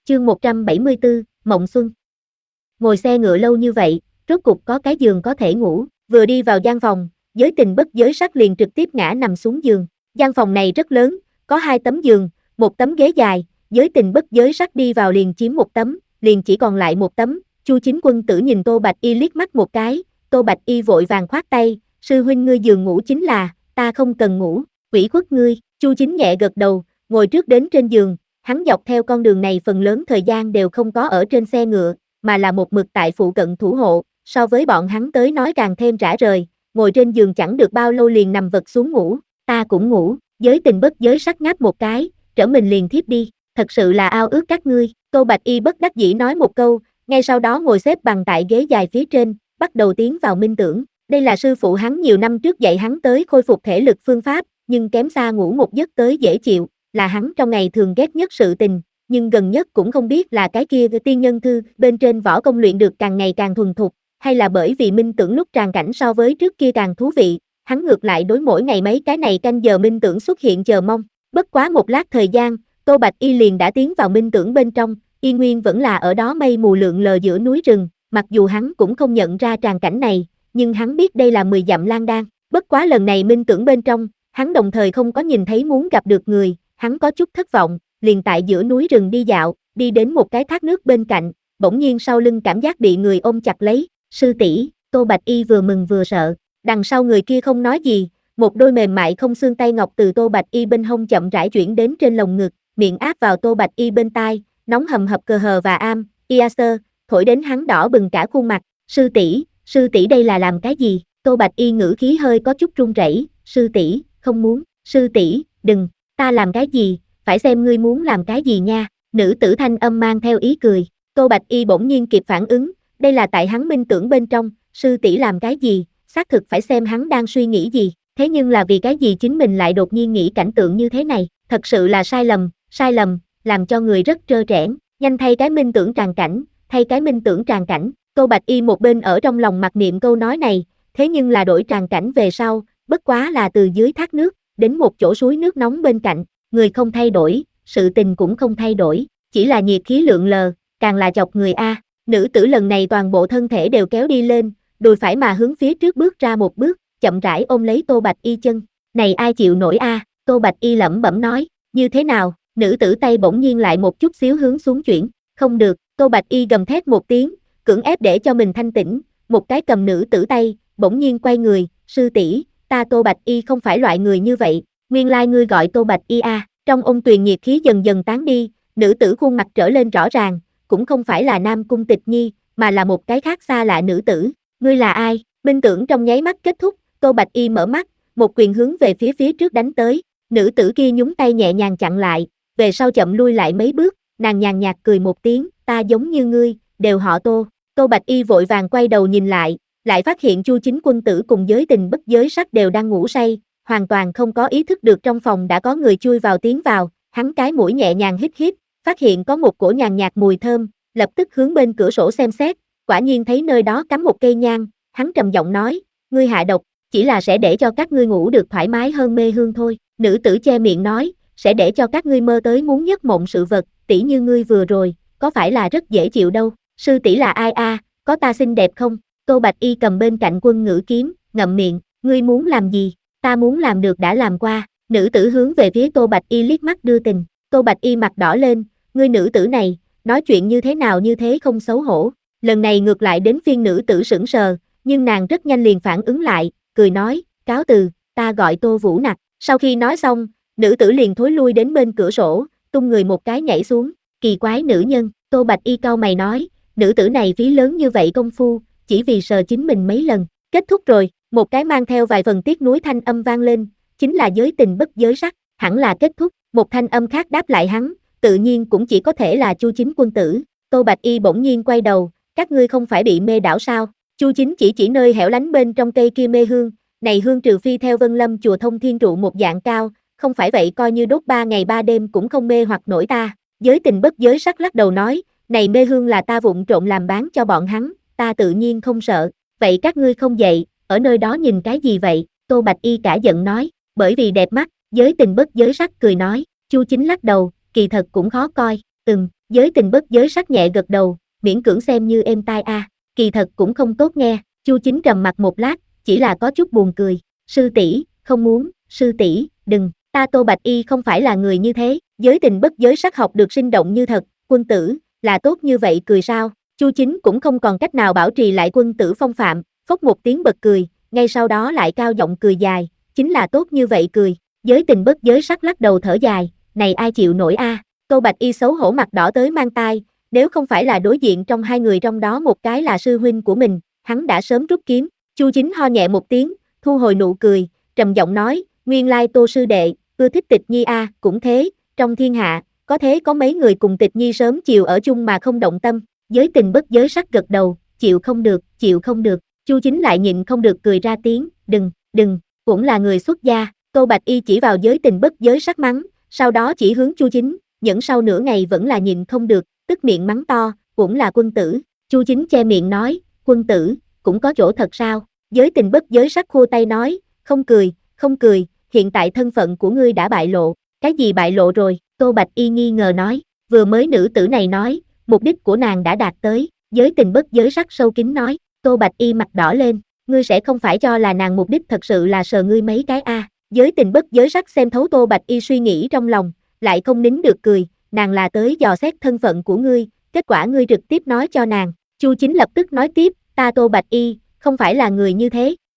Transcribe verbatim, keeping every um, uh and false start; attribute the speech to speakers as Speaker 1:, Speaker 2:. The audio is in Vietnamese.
Speaker 1: Chương một trăm bảy mươi tư, Mộng Xuân. Ngồi xe ngựa lâu như vậy, rốt cục có cái giường có thể ngủ, vừa đi vào gian phòng, Giới Tình bất giới sắc liền trực tiếp ngã nằm xuống giường. Gian phòng này rất lớn, có hai tấm giường, một tấm ghế dài, Giới Tình bất giới sắc đi vào liền chiếm một tấm, liền chỉ còn lại một tấm. Chu Chính Quân Tử nhìn Tô Bạch Y liếc mắt một cái, Tô Bạch Y vội vàng khoát tay, sư huynh ngươi giường ngủ chính là, ta không cần ngủ, ủy khuất ngươi. Chu Chính nhẹ gật đầu, ngồi trước đến trên giường. Hắn dọc theo con đường này phần lớn thời gian đều không có ở trên xe ngựa, mà là một mực tại phụ cận thủ hộ, so với bọn hắn tới nói càng thêm rã rời, ngồi trên giường chẳng được bao lâu liền nằm vật xuống ngủ, ta cũng ngủ. Giới Tình bất giới sắc ngáp một cái, trở mình liền thiếp đi, thật sự là ao ước các ngươi. Tô Bạch Y bất đắc dĩ nói một câu, ngay sau đó ngồi xếp bằng tại ghế dài phía trên, bắt đầu tiến vào minh tưởng. Đây là sư phụ hắn nhiều năm trước dạy hắn tới khôi phục thể lực phương pháp, nhưng kém xa ngủ một giấc tới dễ chịu, là hắn trong ngày thường ghét nhất sự tình, nhưng gần nhất cũng không biết là cái kia tiên nhân thư bên trên võ công luyện được càng ngày càng thuần thục, hay là bởi vì minh tưởng lúc tràn cảnh so với trước kia càng thú vị, hắn ngược lại đối mỗi ngày mấy cái này canh giờ minh tưởng xuất hiện chờ mong. Bất quá một lát thời gian, Tô Bạch Y liền đã tiến vào minh tưởng bên trong, y nguyên vẫn là ở đó mây mù lượn lờ giữa núi rừng, mặc dù hắn cũng không nhận ra tràn cảnh này, nhưng hắn biết đây là mười dặm lang đan. Bất quá lần này minh tưởng bên trong, hắn đồng thời không có nhìn thấy muốn gặp được người, hắn có chút thất vọng, liền tại giữa núi rừng đi dạo, đi đến một cái thác nước bên cạnh, bỗng nhiên sau lưng cảm giác bị người ôm chặt lấy, sư tỷ. Tô Bạch Y vừa mừng vừa sợ, đằng sau người kia không nói gì, một đôi mềm mại không xương tay ngọc từ Tô Bạch Y bên hông chậm rãi chuyển đến trên lồng ngực, miệng áp vào Tô Bạch Y bên tai, nóng hầm hập cờ hờ và am, Iaser, thổi đến hắn đỏ bừng cả khuôn mặt. Sư tỷ, sư tỷ đây là làm cái gì? Tô Bạch Y ngữ khí hơi có chút run rẩy, sư tỷ, không muốn, sư tỷ, đừng, ta làm cái gì, phải xem ngươi muốn làm cái gì nha. Nữ tử thanh âm mang theo ý cười. Tô Bạch Y bỗng nhiên kịp phản ứng, đây là tại hắn minh tưởng bên trong, sư tỷ làm cái gì, xác thực phải xem hắn đang suy nghĩ gì, thế nhưng là vì cái gì chính mình lại đột nhiên nghĩ cảnh tượng như thế này, thật sự là sai lầm, sai lầm, làm cho người rất trơ trẽn, nhanh thay cái minh tưởng tràn cảnh, thay cái minh tưởng tràn cảnh. Tô Bạch Y một bên ở trong lòng mặc niệm câu nói này, thế nhưng là đổi tràn cảnh về sau, bất quá là từ dưới thác nước, đến một chỗ suối nước nóng bên cạnh, người không thay đổi, sự tình cũng không thay đổi, chỉ là nhiệt khí lượn lờ, càng là chọc người a. Nữ tử lần này toàn bộ thân thể đều kéo đi lên, đùi phải mà hướng phía trước bước ra một bước, chậm rãi ôm lấy Tô Bạch Y chân. Này ai chịu nổi a? Tô Bạch Y lẩm bẩm nói, như thế nào? Nữ tử tay bỗng nhiên lại một chút xíu hướng xuống chuyển, không được. Tô Bạch Y gầm thét một tiếng, cưỡng ép để cho mình thanh tĩnh, một cái cầm nữ tử tay, bỗng nhiên quay người, sư tỷ, ta Tô Bạch Y không phải loại người như vậy, nguyên lai ngươi gọi Tô Bạch Y a. Trong ôn tuyền nhiệt khí dần dần tán đi, nữ tử khuôn mặt trở lên rõ ràng, cũng không phải là Nam Cung Tịch Nhi, mà là một cái khác xa lạ nữ tử. Ngươi là ai? Minh tưởng trong nháy mắt kết thúc, Tô Bạch Y mở mắt, một quyền hướng về phía phía trước đánh tới, nữ tử kia nhúng tay nhẹ nhàng chặn lại, về sau chậm lui lại mấy bước, nàng nhàn nhạt cười một tiếng, ta giống như ngươi, đều họ Tô. Tô Bạch Y vội vàng quay đầu nhìn lại, lại phát hiện Chu Chính Quân Tử cùng Giới Tình bất giới sắc đều đang ngủ say, hoàn toàn không có ý thức được trong phòng đã có người chui vào tiến vào, hắn cái mũi nhẹ nhàng hít hít, phát hiện có một cổ nhàn nhạt mùi thơm, lập tức hướng bên cửa sổ xem xét, quả nhiên thấy nơi đó cắm một cây nhang, hắn trầm giọng nói, ngươi hạ độc, chỉ là sẽ để cho các ngươi ngủ được thoải mái hơn mê hương thôi. Nữ tử che miệng nói, sẽ để cho các ngươi mơ tới muốn giấc mộng sự vật, tỷ như ngươi vừa rồi, có phải là rất dễ chịu đâu. Sư tỷ là ai a? Có ta xinh đẹp không? Tô Bạch Y cầm bên cạnh quân ngữ kiếm, ngậm miệng, ngươi muốn làm gì? Ta muốn làm được đã làm qua. Nữ tử hướng về phía Tô Bạch Y liếc mắt đưa tình. Tô Bạch Y mặt đỏ lên, ngươi nữ tử này, nói chuyện như thế nào như thế không xấu hổ. Lần này ngược lại đến phiên nữ tử sững sờ, nhưng nàng rất nhanh liền phản ứng lại, cười nói, cáo từ, ta gọi Tô Vũ Nặc. Sau khi nói xong, nữ tử liền thối lui đến bên cửa sổ, tung người một cái nhảy xuống, kỳ quái nữ nhân. Tô Bạch Y cau mày nói, nữ tử này phí lớn như vậy công phu, chỉ vì sờ chính mình mấy lần. Kết thúc rồi, một cái mang theo vài phần tiếc nuối thanh âm vang lên, chính là Giới Tình bất giới sắc, hẳn là kết thúc. Một thanh âm khác đáp lại hắn, tự nhiên cũng chỉ có thể là Chu Chính Quân Tử. Tô Bạch Y bỗng nhiên quay đầu, các ngươi không phải bị mê đảo sao? Chu Chính chỉ chỉ nơi hẻo lánh bên trong cây kia mê hương, này hương trừ phi theo Vân Lâm chùa thông thiên trụ một dạng cao, không phải vậy coi như đốt ba ngày ba đêm cũng không mê hoặc nổi ta. Giới Tình bất giới sắc lắc đầu nói, này mê hương là ta vụng trộn làm bán cho bọn hắn, ta tự nhiên không sợ. Vậy các ngươi không dậy, ở nơi đó nhìn cái gì vậy? Tô Bạch Y cả giận nói, bởi vì đẹp mắt. Giới Tình bất giới sắc cười nói, Chu Chính lắc đầu, kỳ thật cũng khó coi, ừm, Giới tình bất giới sắc nhẹ gật đầu, miễn cưỡng xem như êm tai a, kỳ thật cũng không tốt nghe. Chu Chính trầm mặt một lát, chỉ là có chút buồn cười. Sư tỷ, không muốn, sư tỷ, đừng, ta Tô Bạch Y không phải là người như thế. Giới tình bất giới sắc học được sinh động như thật, quân tử, là tốt như vậy cười sao? Chu Chính cũng không còn cách nào bảo trì lại quân tử phong phạm, phốc một tiếng bật cười, ngay sau đó lại cao giọng cười dài, chính là tốt như vậy cười. Giới tình bất giới sắc lắc đầu thở dài, này ai chịu nổi a? À? Tô Bạch Y xấu hổ mặt đỏ tới mang tai, nếu không phải là đối diện trong hai người trong đó một cái là sư huynh của mình, hắn đã sớm rút kiếm. Chu Chính ho nhẹ một tiếng, thu hồi nụ cười, trầm giọng nói, nguyên lai Tô sư đệ, ưa thích Tịch Nhi a, à, cũng thế, trong thiên hạ, có thế có mấy người cùng Tịch Nhi sớm chiều ở chung mà không động tâm. Giới tình bất giới sắc gật đầu, chịu không được, chịu không được. Chu Chính lại nhịn không được cười ra tiếng, đừng, đừng, cũng là người xuất gia. Tô Bạch Y chỉ vào giới tình bất giới sắc mắng, sau đó chỉ hướng Chu Chính, nhẫn sau nửa ngày vẫn là nhịn không được, tức miệng mắng to, cũng là quân tử. Chu Chính che miệng nói, quân tử, cũng có chỗ thật sao? Giới tình bất giới sắc khô tay nói, không cười, không cười, hiện tại thân phận của ngươi đã bại lộ. Cái gì bại lộ rồi? Tô Bạch Y nghi ngờ nói, vừa mới nữ tử này nói, mục đích của nàng đã đạt tới. Giới tình bất giới sắc sâu kín nói, Tô Bạch Y mặt đỏ lên, ngươi sẽ không phải cho là nàng mục đích thật sự là sờ ngươi mấy cái a? À. Giới tình bất giới sắc xem thấu Tô Bạch Y suy nghĩ trong lòng, lại không nín được cười, nàng là tới dò xét thân phận của ngươi, kết quả ngươi trực tiếp nói cho nàng. Chu Chính lập tức nói tiếp, ta Tô Bạch Y, không phải là người như thế,